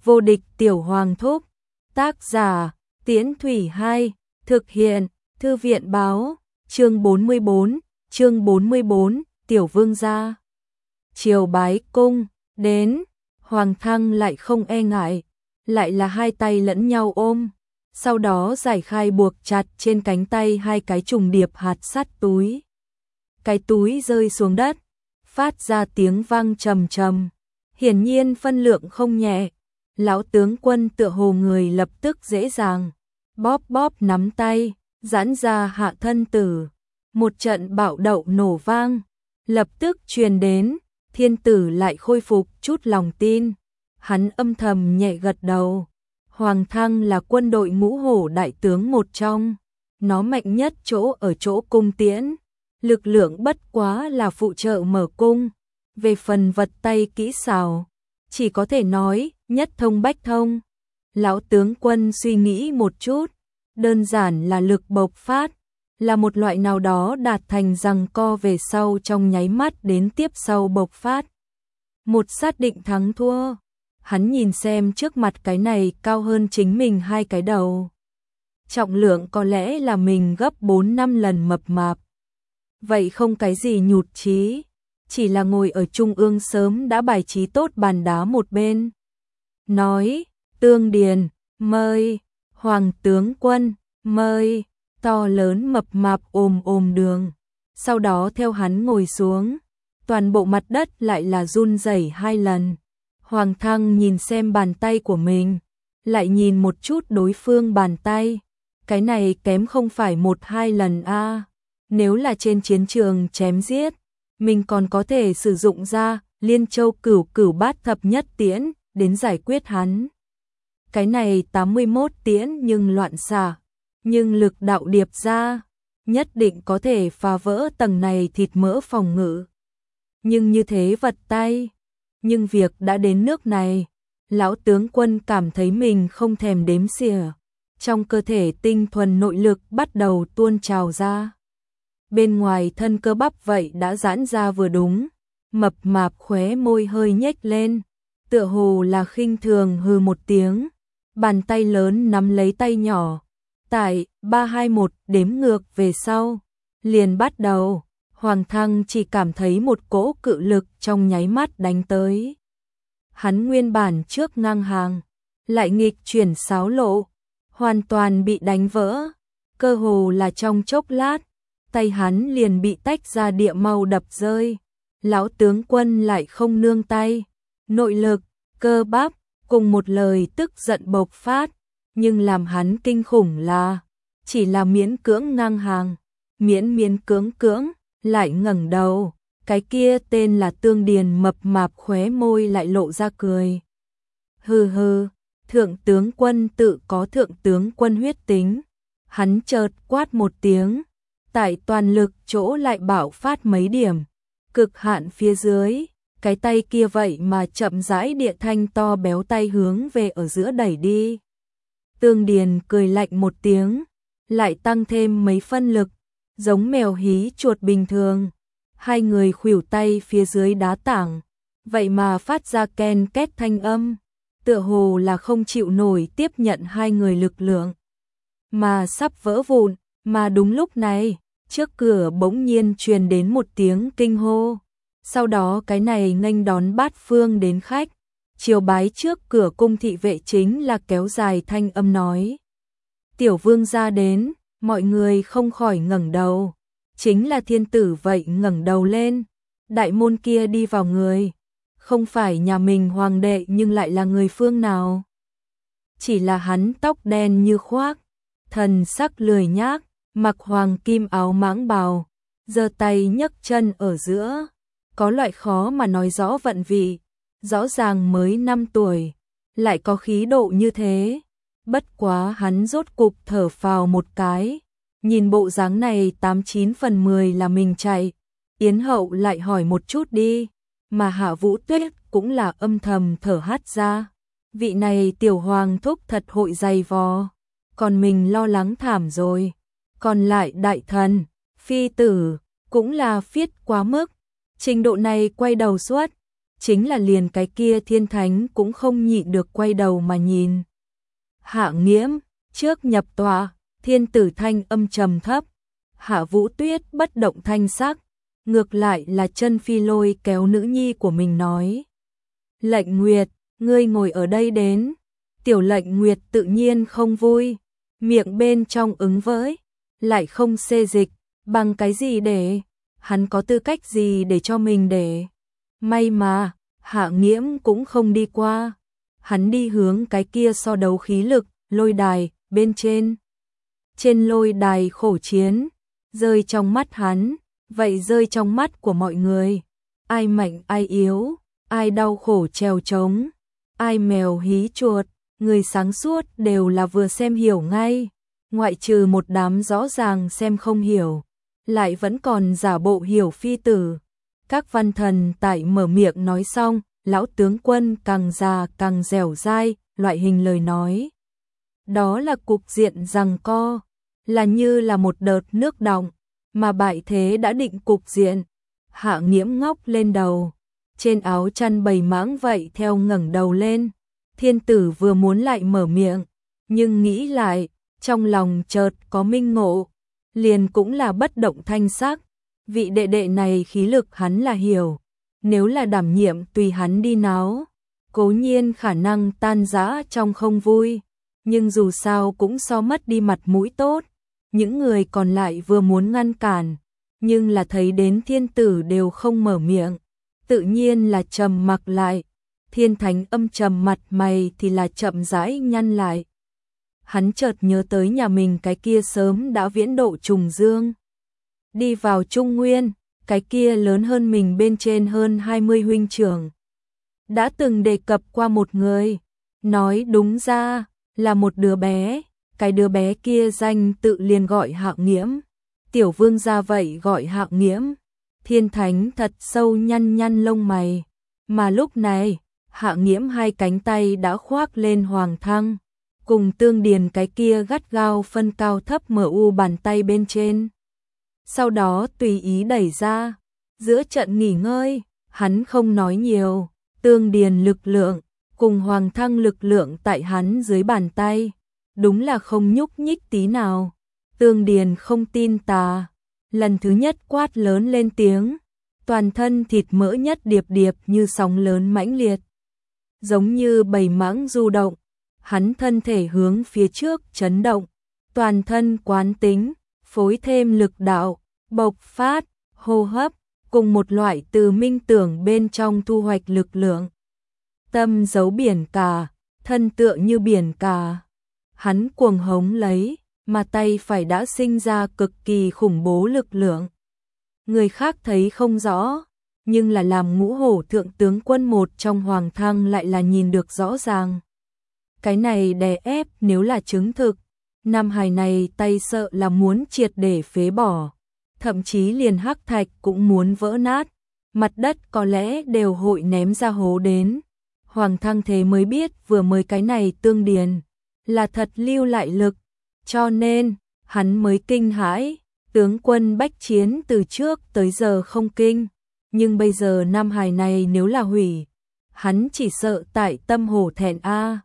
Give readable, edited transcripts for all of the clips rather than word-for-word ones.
Vô địch tiểu hoàng thúc. Tác giả Tiễn Thủy 2. Thực hiện Thư viện báo. Chương 44, Tiểu vương gia triều bái cung đến. Hoàng thăng lại không e ngại, lại là hai tay lẫn nhau ôm, sau đó giải khai buộc chặt trên cánh tay hai cái trùng điệp hạt sắt túi. Cái túi rơi xuống đất, phát ra tiếng vang trầm trầm, hiển nhiên phân lượng không nhẹ. Lão tướng quân tựa hồ người lập tức dễ dàng bóp bóp nắm tay, giãn ra hạ thân tử. Một trận bạo động nổ vang lập tức truyền đến, thiên tử lại khôi phục chút lòng tin. Hắn âm thầm nhẹ gật đầu. Hoàng thăng là quân đội ngũ hổ đại tướng một trong, nó mạnh nhất chỗ ở chỗ cung tiễn, lực lượng bất quá là phụ trợ mở cung. Về phần vật tay kỹ xảo, chỉ có thể nói nhất thông bách thông. Lão tướng quân suy nghĩ một chút, đơn giản là lực bộc phát, là một loại nào đó đạt thành giằng co về sau trong nháy mắt đến tiếp sau bộc phát. Một xác định thắng thua. Hắn nhìn xem trước mặt cái này cao hơn chính mình hai cái đầu. Trọng lượng có lẽ là mình gấp 4-5 lần mập mạp. Vậy không cái gì nhụt chí, chỉ là ngồi ở trung ương sớm đã bài trí tốt bàn đá một bên. Nói, Tương Điền, mời, Hoàng tướng quân, mời, to lớn mập mạp ồm đường. Sau đó theo hắn ngồi xuống, toàn bộ mặt đất lại là run rẩy 2 lần. Hoàng thăng nhìn xem bàn tay của mình, lại nhìn một chút đối phương bàn tay. Cái này kém không phải 1-2 lần a. Nếu là trên chiến trường chém giết, mình còn có thể sử dụng ra Liên Châu Cửu Bát Thập Nhất Tiễn đến giải quyết hắn. Cái này 81 tiễn nhưng loạn xạ, nhưng lực đạo điệp ra, nhất định có thể phá vỡ tầng này thịt mỡ phòng ngự. Nhưng như thế vật tay, nhưng việc đã đến nước này, lão tướng quân cảm thấy mình không thèm đếm xỉa. Trong cơ thể tinh thuần nội lực bắt đầu tuôn trào ra. Bên ngoài thân cơ bắp vậy đã giãn ra vừa đúng, mập mạp khóe môi hơi nhếch lên, tựa hồ là khinh thường hừ một tiếng. Bàn tay lớn nắm lấy tay nhỏ, tại 3-2-1 đếm ngược về sau, liền bắt đầu. Hoàng thăng chỉ cảm thấy một cỗ cự lực trong nháy mắt đánh tới. Hắn nguyên bản trước ngang hàng, lại nghịch chuyển xáo lộ, hoàn toàn bị đánh vỡ. Cơ hồ là trong chốc lát, tay hắn liền bị tách ra địa mau đập rơi. Lão tướng quân lại không nương tay, nội lực, cơ bắp, cùng một lời tức giận bộc phát. Nhưng làm hắn kinh khủng là, chỉ là miễn cưỡng ngang hàng, miễn cưỡng lại ngẩng đầu, cái kia tên là Tương Điền mập mạp khóe môi lại lộ ra cười. Hừ, thượng tướng quân tự có thượng tướng quân huyết tính. Hắn chợt quát một tiếng, tại toàn lực chỗ lại bạo phát mấy điểm, cực hạn phía dưới, cái tay kia vậy mà chậm rãi địa thanh to béo tay hướng về ở giữa đẩy đi. Tương Điền cười lạnh một tiếng, lại tăng thêm mấy phân lực, giống mèo hí chuột bình thường. Hai người khuỷu tay phía dưới đá tảng, vậy mà phát ra ken két thanh âm, tựa hồ là không chịu nổi tiếp nhận hai người lực lượng, mà sắp vỡ vụn. Mà đúng lúc này, trước cửa bỗng nhiên truyền đến một tiếng kinh hô. Sau đó cái này nghênh đón bát phương đến khách, triều bái trước cửa cung thị vệ chính là kéo dài thanh âm nói. Tiểu vương gia đến, mọi người không khỏi ngẩng đầu. Chính là thiên tử vậy ngẩng đầu lên, đại môn kia đi vào người, không phải nhà mình hoàng đệ nhưng lại là người phương nào. Chỉ là hắn tóc đen như khoác, thần sắc lười nhác, mặc hoàng kim áo mãng bào, giơ tay nhấc chân ở giữa, có loại khó mà nói rõ vận vị, rõ ràng mới 5 tuổi, lại có khí độ như thế. Bất quá hắn rốt cục thở phào một cái, nhìn bộ dáng này 89 phần 10 là mình chạy. Yến hậu lại hỏi một chút đi, mà Hạ Vũ Tuyết cũng là âm thầm thở hắt ra. Vị này tiểu hoàng thúc thật hội dày vò, còn mình lo lắng thảm rồi. Còn lại đại thần, phi tử, cũng là phiết quá mức, trình độ này quay đầu suốt, chính là liền cái kia thiên thánh cũng không nhịn được quay đầu mà nhìn. Hạ Nghiễm, trước nhập tòa, thiên tử thanh âm trầm thấp, Hạ Vũ Tuyết bất động thanh sắc, ngược lại là Chân Phi lôi kéo nữ nhi của mình nói. Lệnh Nguyệt, ngươi ngồi ở đây đến. Tiểu Lệnh Nguyệt tự nhiên không vui, miệng bên trong ứng với, lại không xê dịch, bằng cái gì để, hắn có tư cách gì để cho mình để. May mà, Hạ Nghiễm cũng không đi qua, hắn đi hướng cái kia so đấu khí lực, lôi đài, bên trên. Trên lôi đài khổ chiến, rơi trong mắt hắn, vậy rơi trong mắt của mọi người. Ai mạnh ai yếu, ai đau khổ trèo trống, ai mèo hí chuột, người sáng suốt đều là vừa xem hiểu ngay, ngoại trừ một đám rõ ràng xem không hiểu, lại vẫn còn giả bộ hiểu phi tử. Các văn thần tại mở miệng nói xong, lão tướng quân càng già càng dẻo dai, loại hình lời nói. Đó là cục diện giằng co, là như là một đợt nước đọng, mà bại thế đã định cục diện. Hạ Nghiễm ngóc lên đầu, trên áo chăn bầy mãng vậy theo ngẩng đầu lên. Thiên tử vừa muốn lại mở miệng, nhưng nghĩ lại, trong lòng chợt có minh ngộ, liền cũng là bất động thanh sắc. Vị đệ đệ này khí lực hắn là hiểu, nếu là đảm nhiệm tùy hắn đi náo, cố nhiên khả năng tan rã trong không vui, nhưng dù sao cũng so mất đi mặt mũi tốt. Những người còn lại vừa muốn ngăn cản, nhưng là thấy đến thiên tử đều không mở miệng, tự nhiên là trầm mặc lại. Thiên thánh âm trầm mặt mày thì là chậm rãi nhăn lại. Hắn chợt nhớ tới nhà mình cái kia sớm đã viễn độ trùng dương. Đi vào Trung Nguyên, cái kia lớn hơn mình bên trên hơn 20 huynh trưởng. Đã từng đề cập qua một người, nói đúng ra là một đứa bé, cái đứa bé kia danh tự liền gọi Hạ Nghiễm. Tiểu vương gia vậy gọi Hạ Nghiễm. Thiên thánh thật sâu nhăn nhăn lông mày, mà lúc này Hạ Nghiễm hai cánh tay đã khoác lên Hoàng Thăng, cùng Tương Điền cái kia gắt gao phân cao thấp mở u bàn tay bên trên. Sau đó tùy ý đẩy ra, giữa trận nghỉ ngơi, hắn không nói nhiều, Tương Điền lực lượng, cùng Hoàng Thăng lực lượng tại hắn dưới bàn tay, đúng là không nhúc nhích tí nào. Tương Điền không tin tà, lần thứ nhất quát lớn lên tiếng, toàn thân thịt mỡ nhất điệp điệp như sóng lớn mãnh liệt. Giống như bầy mãng du động, hắn thân thể hướng phía trước chấn động, toàn thân quán tính, phối thêm lực đạo, bộc phát, hô hấp, cùng một loại từ minh tưởng bên trong thu hoạch lực lượng. Tâm giấu biển cả, thân tựa như biển cả. Hắn cuồng hống lấy, mà tay phải đã sinh ra cực kỳ khủng bố lực lượng. Người khác thấy không rõ, nhưng là làm Ngũ Hổ thượng tướng quân một trong Hoàng Thăng lại là nhìn được rõ ràng. Cái này đè ép nếu là chứng thực, nam hài này tay sợ là muốn triệt để phế bỏ, thậm chí liền hắc thạch cũng muốn vỡ nát, mặt đất có lẽ đều hội ném ra hố đến. Hoàng Thăng thế mới biết vừa mới cái này Tương Điền là thật lưu lại lực, cho nên hắn mới kinh hãi. Tướng quân bách chiến từ trước tới giờ không kinh, nhưng bây giờ nam hài này nếu là hủy, hắn chỉ sợ tại tâm hổ thẹn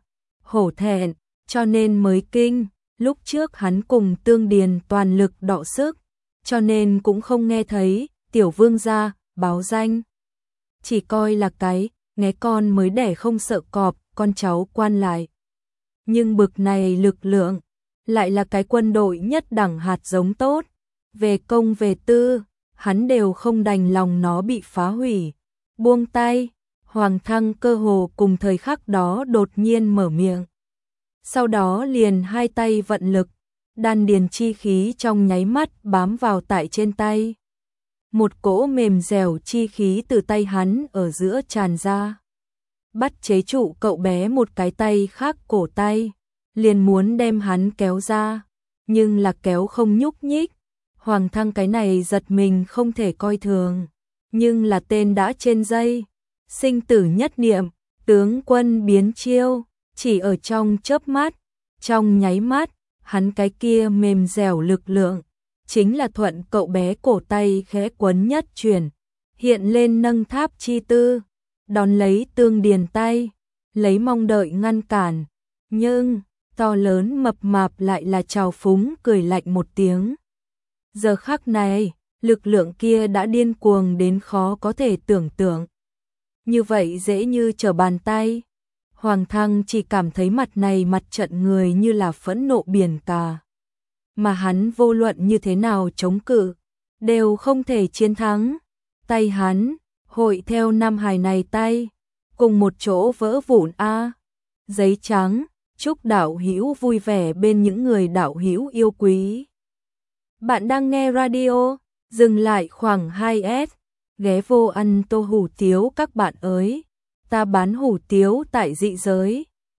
hổ thẹn, cho nên mới kinh. Lúc trước hắn cùng Tương Điền toàn lực đọ sức, cho nên cũng không nghe thấy tiểu vương gia báo danh, chỉ coi là cái nghe con mới đẻ không sợ cọp, con cháu quan lại. Nhưng bực này lực lượng lại là cái quân đội nhất đẳng hạt giống tốt, về công về tư, hắn đều không đành lòng nó bị phá hủy. Buông tay, Hoàng Thăng cơ hồ cùng thời khắc đó đột nhiên mở miệng. Sau đó liền hai tay vận lực, đan điền chi khí trong nháy mắt bám vào tại trên tay. Một cỗ mềm dẻo chi khí từ tay hắn ở giữa tràn ra, bắt chế trụ cậu bé một cái tay khác cổ tay, liền muốn đem hắn kéo ra, nhưng là kéo không nhúc nhích. Hoàng Thăng cái này giật mình không thể coi thường, nhưng là tên đã trên dây, sinh tử nhất niệm, tướng quân biến chiêu, chỉ ở trong chớp mắt, trong nháy mắt, hắn cái kia mềm dẻo lực lượng, chính là thuận cậu bé cổ tay khẽ quấn nhất chuyển, hiện lên nâng tháp chi tư, đón lấy Tương Điền tay, lấy mong đợi ngăn cản, nhưng to lớn mập mạp lại là trào phúng cười lạnh một tiếng. Giờ khắc này, lực lượng kia đã điên cuồng đến khó có thể tưởng tượng. Như vậy dễ như trở bàn tay. Hoàng Thăng chỉ cảm thấy mặt này mặt trận người như là phẫn nộ biển cả. Mà hắn vô luận như thế nào chống cự, đều không thể chiến thắng. Tay hắn, hội theo nam hài này tay, cùng một chỗ vỡ vụn a. Giấy trắng, chúc đạo hữu vui vẻ bên những người đạo hữu yêu quý. Bạn đang nghe radio, dừng lại khoảng 2S, ghé vô ăn tô hủ tiếu các bạn ơi. Ta bán hủ tiếu tại dị giới.